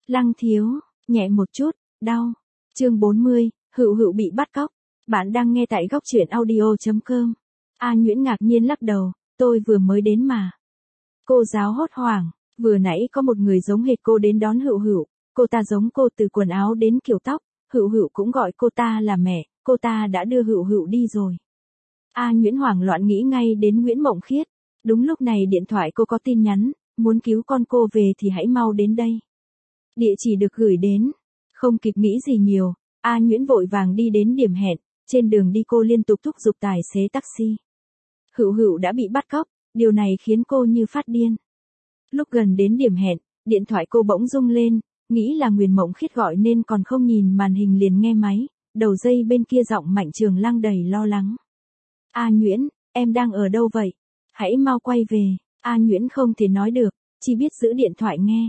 Lăng thiếu, nhẹ một chút, đau. Chương 40, Hựu Hựu bị bắt cóc. Bạn đang nghe tại góc truyện audio.com. A Nhuyễn ngạc nhiên lắc đầu, tôi vừa mới đến mà. Cô giáo hốt hoảng, vừa nãy có một người giống hệt cô đến đón Hựu Hựu, cô ta giống cô từ quần áo đến kiểu tóc, Hựu Hựu cũng gọi cô ta là mẹ, cô ta đã đưa Hựu Hựu đi rồi. A Nhuyễn hoảng loạn nghĩ ngay đến Nguyễn Mộng Khiết. Đúng lúc này điện thoại cô có tin nhắn, muốn cứu con cô về thì hãy mau đến đây. Địa chỉ được gửi đến. Không kịp nghĩ gì nhiều, A Nhuyễn vội vàng đi đến điểm hẹn, trên đường đi cô liên tục thúc giục tài xế taxi. Hựu Hựu đã bị bắt cóc, điều này khiến cô như phát điên. Lúc gần đến điểm hẹn, điện thoại cô bỗng rung lên, nghĩ là Nguyễn Mộng Khiết gọi nên còn không nhìn màn hình liền nghe máy, đầu dây bên kia giọng Mạnh Trường Lăng đầy lo lắng. A Nhuyễn, em đang ở đâu vậy? Hãy mau quay về. A Nhuyễn không thể nói được, chỉ biết giữ điện thoại nghe.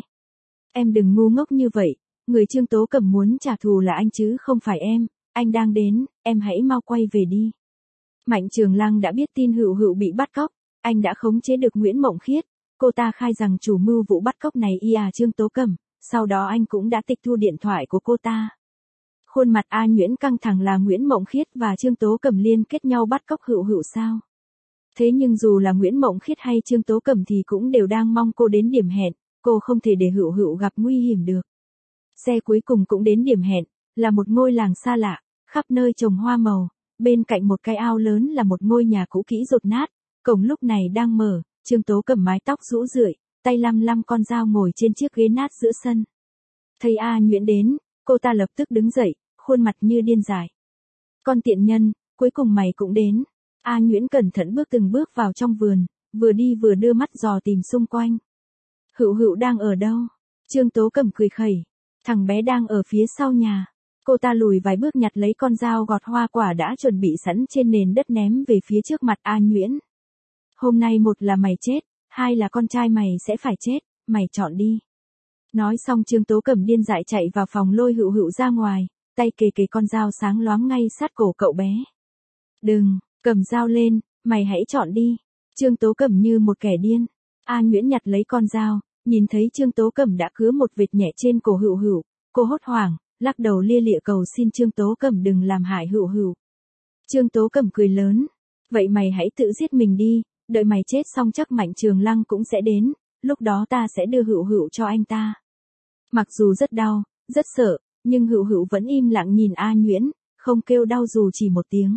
Em đừng ngu ngốc như vậy, người Trương Tố Cẩm muốn trả thù là anh chứ không phải em, anh đang đến, em hãy mau quay về đi. Mạnh Trường Lăng đã biết tin Hựu Hựu bị bắt cóc, anh đã khống chế được Nguyễn Mộng Khiết, cô ta khai rằng chủ mưu vụ bắt cóc này Trương Tố Cẩm, sau đó anh cũng đã tịch thu điện thoại của cô ta. Khuôn mặt A Nhuyễn căng thẳng là Nguyễn Mộng Khiết và Trương Tố Cẩm liên kết nhau bắt cóc Hựu Hựu sao? Thế nhưng dù là Nguyễn Mộng Khiết hay Trương Tố Cẩm thì cũng đều đang mong cô đến điểm hẹn, cô không thể để Hựu Hựu gặp nguy hiểm được. Xe cuối cùng cũng đến điểm hẹn, là một ngôi làng xa lạ, khắp nơi trồng hoa màu, bên cạnh một cái ao lớn là một ngôi nhà cũ kỹ dột nát, cổng lúc này đang mở, Trương Tố Cẩm mái tóc rũ rượi, tay lăm lăm con dao ngồi trên chiếc ghế nát giữa sân. Thấy A Nhuyễn đến, cô ta lập tức đứng dậy, khuôn mặt như điên dại. Con tiện nhân, cuối cùng mày cũng đến. A Nhuyễn cẩn thận bước từng bước vào trong vườn, vừa đi vừa đưa mắt dò tìm xung quanh. Hựu Hựu đang ở đâu? Trương Tố Cẩm cười khẩy. Thằng bé đang ở phía sau nhà. Cô ta lùi vài bước nhặt lấy con dao gọt hoa quả đã chuẩn bị sẵn trên nền đất ném về phía trước mặt A Nhuyễn. Hôm nay một là mày chết, hai là con trai mày sẽ phải chết, mày chọn đi. Nói xong Trương Tố Cẩm điên dại chạy vào phòng lôi Hựu Hựu ra ngoài, tay kề kề con dao sáng loáng ngay sát cổ cậu bé. Đừng, cầm dao lên, mày hãy chọn đi. Trương Tố Cẩm như một kẻ điên. A Nhuyễn nhặt lấy con dao, nhìn thấy Trương Tố Cẩm đã cứa một vệt nhẹ trên cổ Hựu Hựu, cô hốt hoảng, lắc đầu lia lịa cầu xin Trương Tố Cẩm đừng làm hại Hựu Hựu. Trương Tố Cẩm cười lớn, vậy mày hãy tự giết mình đi, đợi mày chết xong chắc Mạnh Trường Lăng cũng sẽ đến, lúc đó ta sẽ đưa Hựu Hựu cho anh ta. Mặc dù rất đau, rất sợ, nhưng Hựu Hựu vẫn im lặng nhìn A Nhuyễn, không kêu đau dù chỉ một tiếng.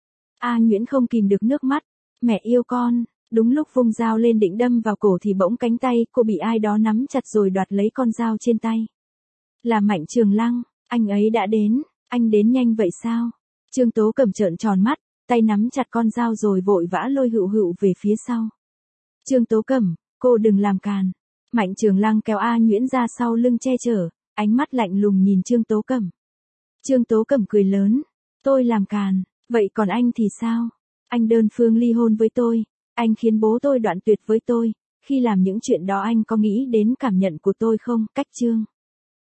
A Nhuyễn không kìm được nước mắt, mẹ yêu con. Đúng lúc vung dao lên định đâm vào cổ thì bỗng cánh tay cô bị ai đó nắm chặt rồi đoạt lấy con dao trên tay. Là Mạnh Trường Lăng, anh ấy đã đến, anh đến nhanh vậy sao? Trương Tố Cẩm trợn tròn mắt, tay nắm chặt con dao rồi vội vã lôi Hựu Hựu về phía sau. Trương Tố Cẩm, cô đừng làm càn. Mạnh Trường Lăng kéo A Nhuyễn ra sau lưng che chở, ánh mắt lạnh lùng nhìn Trương Tố Cẩm. Trương Tố Cẩm cười lớn, tôi làm càn, vậy còn anh thì sao? Anh đơn phương ly hôn với tôi. Anh khiến bố tôi đoạn tuyệt với tôi, khi làm những chuyện đó anh có nghĩ đến cảm nhận của tôi không? Cách chương